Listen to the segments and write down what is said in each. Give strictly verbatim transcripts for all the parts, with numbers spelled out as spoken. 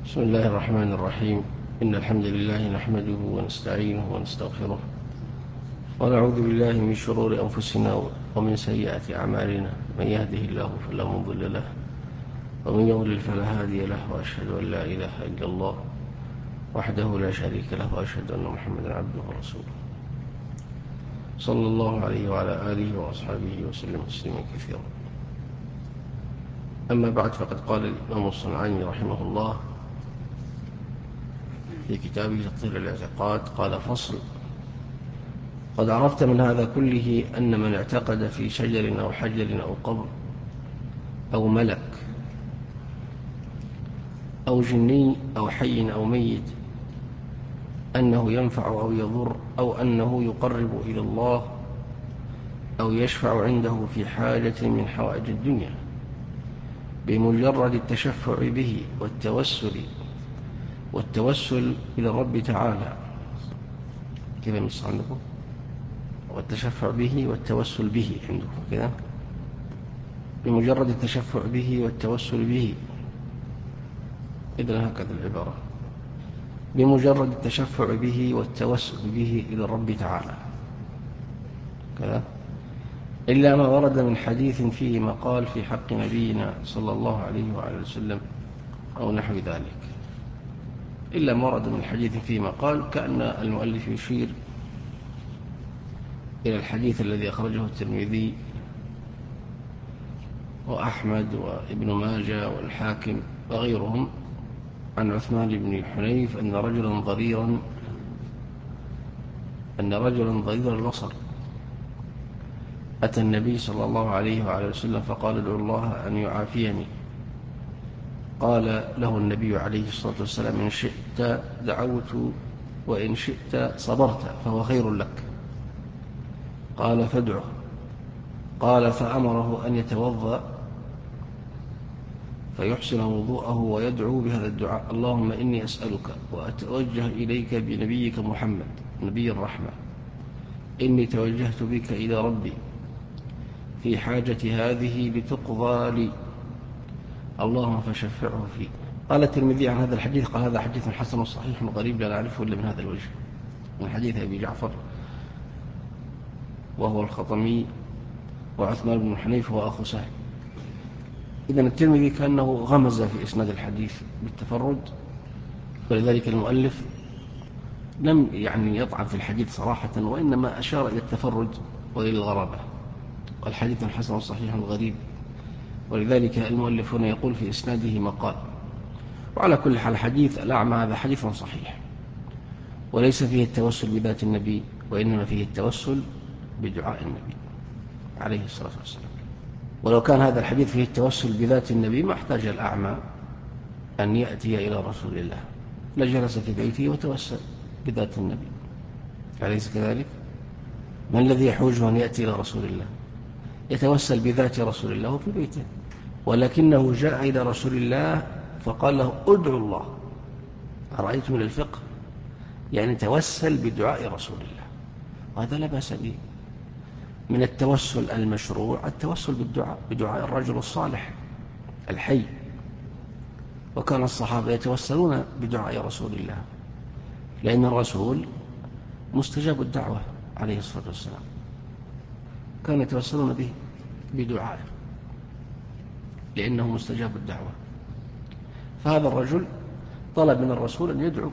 بسم الله الرحمن الرحيم. إن الحمد لله نحمده ونستعينه ونستغفره ونعوذ بالله من شرور أنفسنا ومن سيئات أعمالنا. من يهده الله فلا مضل له ومن يضلل فلا هادي له، وأشهد أن لا إله إلا الله وحده لا شريك له، وأشهد أن محمدا عبده ورسوله صلى الله عليه وعلى آله وأصحابه وسلم تسليما كثيرا. أما بعد، فقد قال الإمام الصنعاني رحمه الله في كتابه تطهير الاعتقاد، قال: فصل: قد عرفت من هذا كله أن من اعتقد في شجر أو حجر أو قبر أو ملك أو جني أو حي أو ميت أنه ينفع أو يضر، أو أنه يقرب إلى الله، أو يشفع عنده في حاجة من حوائج الدنيا، بمجرد التشفع به والتوسل والتوسل إلى الرب تعالى. كيف نص عندكم؟ والتشفع به والتوسل به عندكم كذا. بمجرد التشفع به والتوسل به، إذن هكذا العبارة: بمجرد التشفع به والتوسل به إلى الرب تعالى كذا، إلا ما ورد من حديث فيه مقال في حق نبينا صلى الله عليه وعلى وسلم أو نحو ذلك. إلا ما ورد من حديث فيه مقال، كأن المؤلف يشير إلى الحديث الذي أخرجه الترمذي وأحمد وابن ماجه والحاكم وغيرهم عن عثمان بن حنيف أن رجلا ضريرا أن رجلا ضرير البصر أتى النبي صلى الله عليه وعلى وسلم فقال: ادعو الله أن يعافيني. قال له النبي عليه الصلاة والسلام: إن شئت دعوت وإن شئت صبرت فهو خير لك. قال: فادعه. قال: فأمره أن يتوضأ فيحسن وضوءه ويدعو بهذا الدعاء: اللهم إني أسألك وأتوجه إليك بنبيك محمد نبي الرحمة، إني توجهت بك إلى ربي في حاجتي هذه لتقضى لي، اللهم فشفعه فيه. قال الترمذي عن هذا الحديث: قال: هذا حديث حسن صحيح غريب لا نعرفه إلا من هذا الوجه، من حديث أبي جعفر وهو الخطمي، وعثمان بن حنيف هو أخو سهل. إذن الترمذي كأنه غمز في إسناد الحديث بالتفرد، ولذلك المؤلف لم يعني يطعن في الحديث صراحة، وإنما أشار إلى التفرد وإلى الغرابة. والحديث حسن صحيح غريب، ولذلك المؤلف هنا يقول في إسناده مقال. وعلى كل حال حديث الأعمى هذا حديث صحيح، وليس فيه التوسل بذات النبي، وإنما فيه التوسل بدعاء النبي عليه الصلاة والسلام. ولو كان هذا الحديث فيه التوسل بذات النبي ما احتاج الأعمى أن يأتي إلى رسول الله، لجلس في بيته وتوسل بذات النبي، أليس كذلك؟ من الذي يحوجه أن يأتي إلى رسول الله؟ يتوسل بذات رسول الله في بيته، ولكنه جاء إلى رسول الله فقال له: ادعو الله. أرأيت من الفقه يعني توسل بدعاء رسول الله، وهذا لا بأس به. من التوسل المشروع التوسل بالدعاء، بدعاء الرجل الصالح الحي، وكان الصحابة يتوسلون بدعاء رسول الله، لأن الرسول مستجاب الدعوة عليه الصلاة والسلام، كانوا يتوسلون به بدعاء لأنه مستجاب الدعوة. فهذا الرجل طلب من الرسول أن يدعو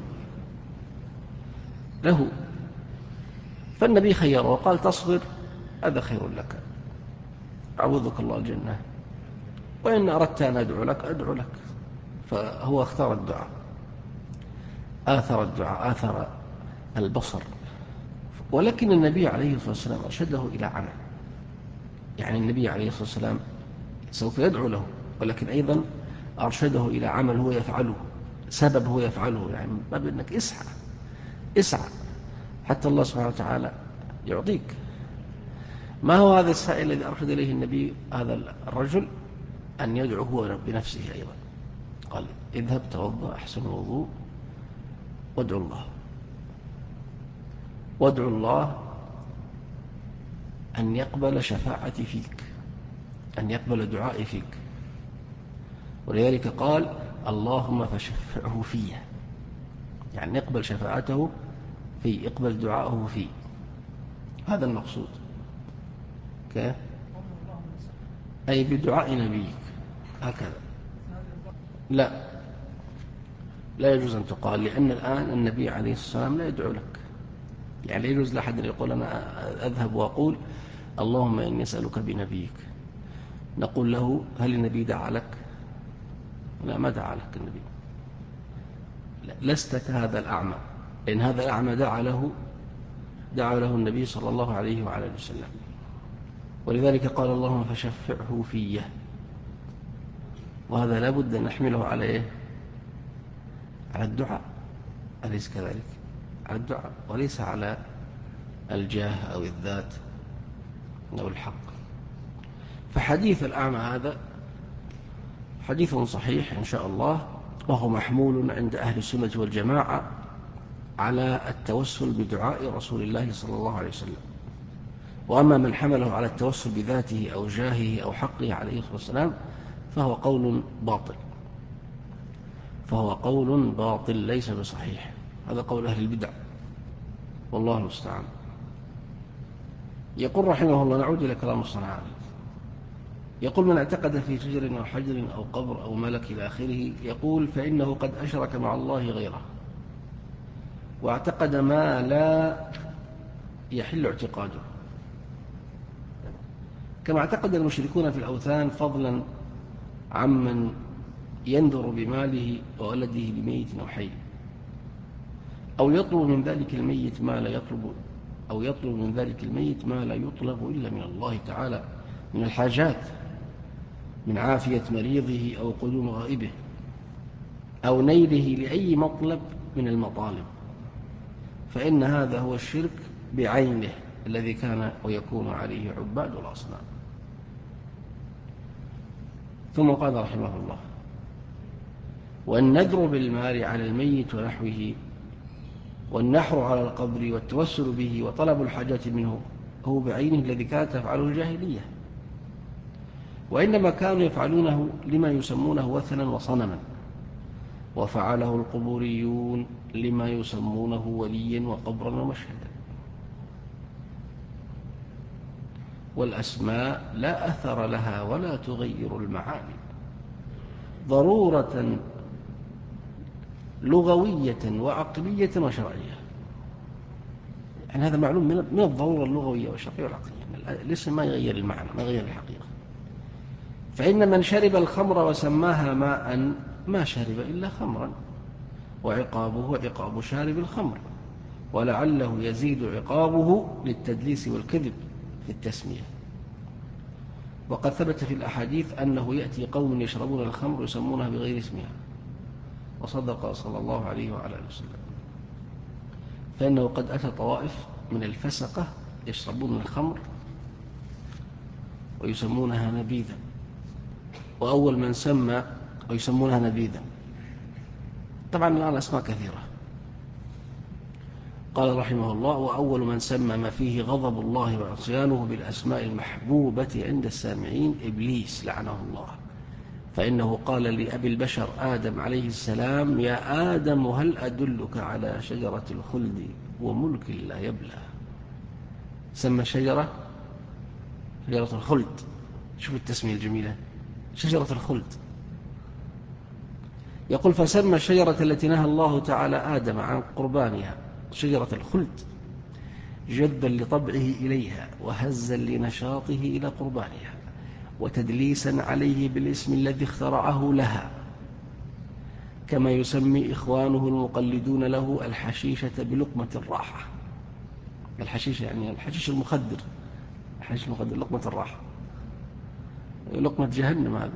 له، فالنبي خيره وقال: تصبر هذا خير لك، أعوذك الله الجنة، وإن أردت أن أدعو لك أدعو لك. فهو اختار الدعاء، آثر الدعاء، آثر البصر. ولكن النبي عليه الصلاة والسلام أرشده إلى عمل، يعني النبي عليه الصلاة والسلام سوف يدعو له، ولكن أيضا أرشده إلى عمل هو يفعله، سبب هو يفعله، يعني ما بأنك اسعى اسعى حتى الله سبحانه وتعالى يعطيك. ما هو هذا السائل الذي أرشد إليه النبي هذا الرجل؟ أن يدعو هو بنفسه أيضا. قال: اذهب توضأ أحسن الوضوء وادعو الله، وادعو الله أن يقبل شفاعتي فيك، أن يقبل دعائي فيك. ولذلك قال: اللهم فشفعه فيه، يعني اقبل شفاعته في، اقبل دعاءه فيه، هذا المقصود. كيف؟ أي بدعاء نبيك هكذا. لا، لا يجوز أن تقال، لأن الآن النبي عليه الصلاة والسلام لا يدعو لك، يعني لا يجوز لأحد أن يقول أنا أذهب وأقول اللهم إني أسألك بنبيك، نقول له هل النبي دعا لك؟ لا، ما دعا لك النبي. لست كهذا الأعمى، لأن هذا الأعمى دعا له دعا له النبي صلى الله عليه وعلى اله وسلم، ولذلك قال اللهم فشفعه فيه، وهذا لا بد أن نحمله على إيه؟ على الدعاء، أليس كذلك؟ على الدعاء وليس على الجاه أو الذات أو الحق. فحديث الأعمى هذا حديث صحيح إن شاء الله، وهو محمول عند أهل السنة والجماعة على التوسل بدعاء رسول الله صلى الله عليه وسلم. وأما من حمله على التوسل بذاته أو جاهه أو حقه عليه الصلاة والسلام فهو قول باطل، فهو قول باطل ليس بصحيح، هذا قول أهل البدع والله المستعان. يقول رحمه الله، نعود إلى كلام الصنعاني، يقول من اعتقد في شجر أو حجر أو قبر أو ملك إلى آخره، يقول فإنه قد أشرك مع الله غيره، واعتقد ما لا يحل اعتقاده، كما اعتقد المشركون في الأوثان، فضلا عمن ينذر بماله وولده بميت أو حي، أو يطلب من ذلك الميت ما لا يطلب أو يطلب من ذلك الميت ما لا يطلب إلا من الله تعالى من الحاجات، من عافية مريضه أو قدوم غائبه أو نيله لأي مطلب من المطالب، فإن هذا هو الشرك بعينه الذي كان ويكون عليه عباد الأصنام. ثم قال رحمه الله والنذر بالمال على الميت ونحوه، والنحر على القبر والتوسل به وطلب الحاجات منه هو بعينه الذي كانت تفعله الجاهلية، وإنما كانوا يفعلونه لما يسمونه وثنا وصنما، وفعله القبوريون لما يسمونه وليا وقبرا ومشهدا. والأسماء لا أثر لها ولا تغير المعاني، ضرورة لغوية وعقلية وشرعية. يعني هذا معلوم من الضرورة اللغوية والشرعية والعقلية، الاسم ما يغير المعنى، ما يغير الحقيقة. فإن من شرب الخمر وسماها ماء ما شرب إلا خمرا، وعقابه عقاب شارب الخمر، ولعله يزيد عقابه للتدليس والكذب في التسمية. وقد ثبت في الأحاديث أنه يأتي قوم يشربون الخمر يسمونها بغير اسمها، وصدق صلى الله عليه وعلى آله وسلم، فإنه قد أتى طوائف من الفسقة يشربون الخمر ويسمونها نبيذا، وأول من سمى ويسمونها نبيذا، طبعا الآن أسماء كثيرة. قال رحمه الله وأول من سمى ما فيه غضب الله وعصيانه بالأسماء المحبوبة عند السامعين إبليس لعنه الله، فإنه قال لأبي البشر آدم عليه السلام يا آدم هل أدلك على شجرة الخلد وملك لا يبلى. سمى شجرة شجرة الخلد، شوف التسمية الجميلة، شجرة الخلد. يقول فسمى الشجرة التي نهى الله تعالى آدم عن قربانها شجرة الخلد، جذبا لطبعه إليها وهزا لنشاطه إلى قربانها، وتدليسا عليه بالاسم الذي اخترعه لها، كما يسمي إخوانه المقلدون له الحشيشة بلقمة الراحة. الحشيشة يعني الحشيش المخدر، الحشيش المخدر لقمة الراحة، لقمة جهنم هذه.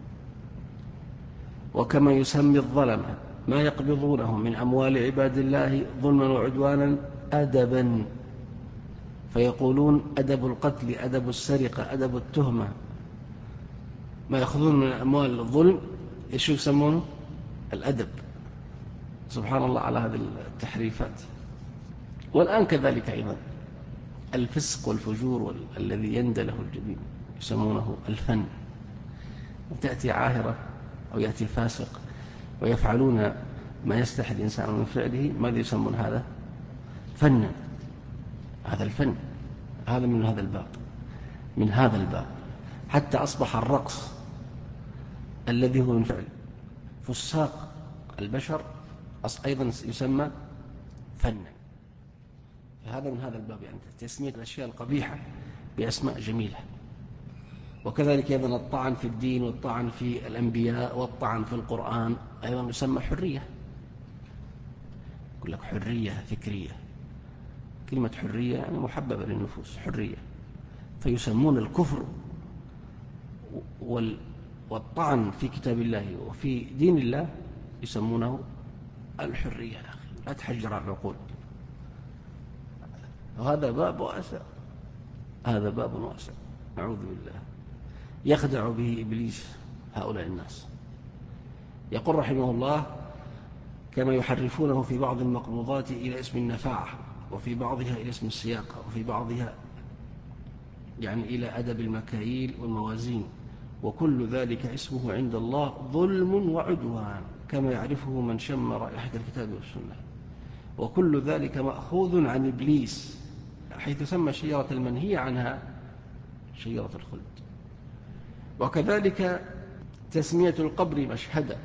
وكما يسمي الظلمة ما يقبضونه من أموال عباد الله ظلما وعدوانا أدبا، فيقولون أدب القتل، أدب السرقة، أدب التهمة، ما يأخذون من أموال الظلم إيش يسمونه؟ الأدب. سبحان الله على هذه التحريفات. والآن كذلك أيضا الفسق والفجور الذي يندى له الجبين يسمونه الفن. تأتي عاهرة أو يأتي فاسق ويفعلون ما يستحي الإنسان من فعله، ماذا يسمون هذا؟ فنا. هذا الفن، هذا من هذا الباب، من هذا الباب، حتى أصبح الرقص الذي هو من فعل فساق البشر أيضا يسمى فنا. فهذا من هذا الباب، يعني تسمية الأشياء القبيحة بأسماء جميلة. وكذلك أيضا الطعن في الدين والطعن في الأنبياء والطعن في القرآن أيضا يسمى حرية. يقول لك حرية فكرية، كلمة حرية يعني محببة للنفوس، حرية. فيسمون الكفر والطعن في كتاب الله وفي دين الله يسمونه الحرية. يا أخي لا تحجر على العقول. وهذا باب واسع، هذا باب واسع، نعوذ بالله، يخدع به إبليس هؤلاء الناس. يقول رحمه الله: كما يحرفونه في بعض المقبوضات إلى اسم النفاعة، وفي بعضها إلى اسم السياقة، وفي بعضها يعني إلى أدب المكاييل والموازين، وكل ذلك اسمه عند الله ظلم وعدوان، كما يعرفه من شم رائحة الكتاب والسنة. وكل ذلك مأخوذ عن إبليس، حيث سمى الشجرة المنهية عنها شجرة الخلد. وكذلك تسمية القبر مشهدا،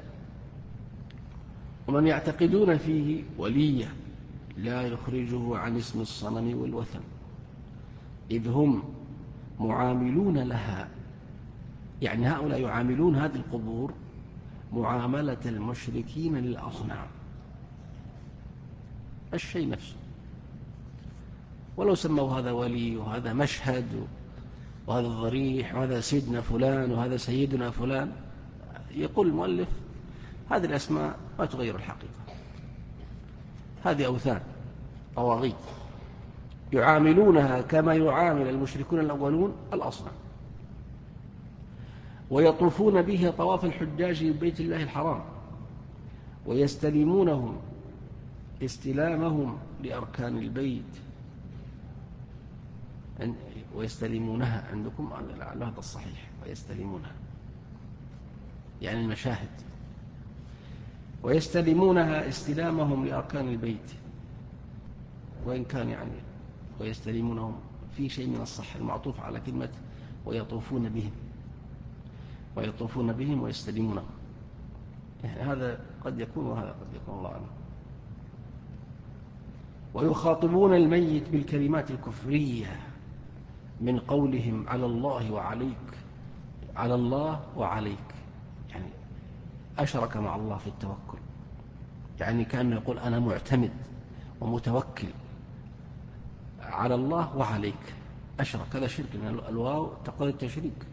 ومن يعتقدون فيه ولية لا يخرجه عن اسم الصنم والوثن، إذ هم معاملون لها، يعني هؤلاء يعاملون هذه القبور معاملة المشركين للأصنام، الشيء نفسه. ولو سموا هذا ولي وهذا مشهد وهذا الضريح وهذا سيدنا فلان وهذا سيدنا فلان، يقول المؤلف هذه الأسماء ما تغير الحقيقة، هذه أوثان طواغيت يعاملونها كما يعامل المشركون الأولون الأصنام، ويطوفون بها طواف الحجاج ببيت الله الحرام، ويستلمونهم استلامهم لأركان البيت، ويستلمونها عندكم على هذا الصحيح، ويستلمونها يعني المشاهد، ويستلمونها استلامهم لأركان البيت، وإن كان يعني ويستلمونهم في شيء من الصح المعطوف على كلمة ويطوفون بهم، ويطوفون بهم ويستلمونهم، يعني هذا قد يكون وهذا قد يكون، الله عنه. ويخاطبون الميت بالكلمات الكفرية من قولهم على الله وعليك، على الله وعليك، يعني أشرك مع الله في التوكل، يعني كأنه يقول أنا معتمد ومتوكل على الله وعليك، أشرك، هذا شرك، الواو تقتضي التشريك.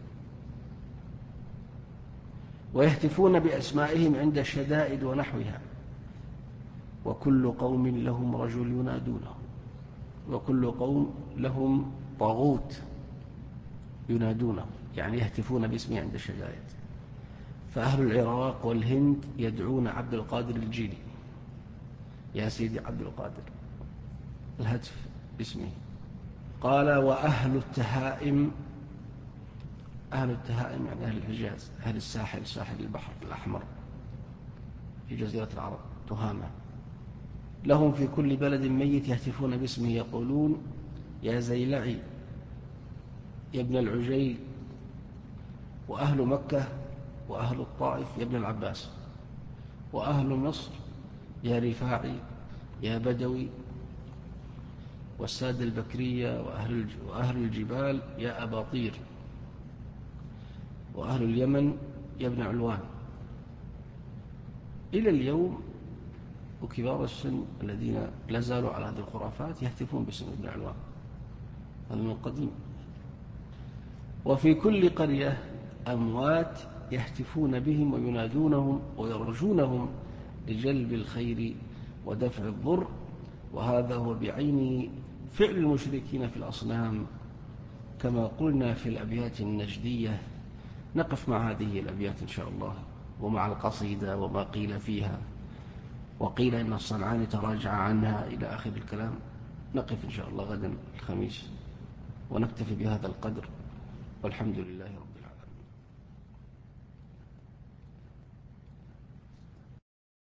ويهتفون بأسمائهم عند الشدائد ونحوها، وكل قوم لهم رجل ينادونه، وكل قوم لهم طاغوت ينادونه، يعني يهتفون باسمه عند الشدائد. فأهل العراق والهند يدعون عبد القادر الجيلي، يا سيدي عبد القادر، الهتف باسمه. قال: وأهل التهائم، أهل التهائم يعني أهل الحجاز، أهل الساحل، ساحل البحر الأحمر في جزيرة العرب، تهامة، لهم في كل بلد ميت يهتفون باسمه، يقولون: يا زيلعي، يا ابن العجيل. وأهل مكة وأهل الطائف يا ابن العباس، وأهل مصر يا رفاعي، يا بدوي. والسادة البكرية وأهل, وأهل الجبال يا أباطير. وأهل اليمن يا ابن علوان. إلى اليوم وكبار السن الذين لا زالوا على هذه الخرافات يهتفون باسم ابن علوان، هذا من قديم. وفي كل قرية أموات يهتفون بهم وينادونهم ويرجونهم لجلب الخير ودفع الضر، وهذا هو بعينه فعل المشركين في الأصنام، كما قلنا في الأبيات النجدية. نقف مع هذه الأبيات إن شاء الله، ومع القصيدة وما قيل فيها، وقيل إن الصنعاني تراجع عنها إلى آخر الكلام. نقف إن شاء الله غدا الخميس ونكتفي بهذا القدر، والحمد لله رب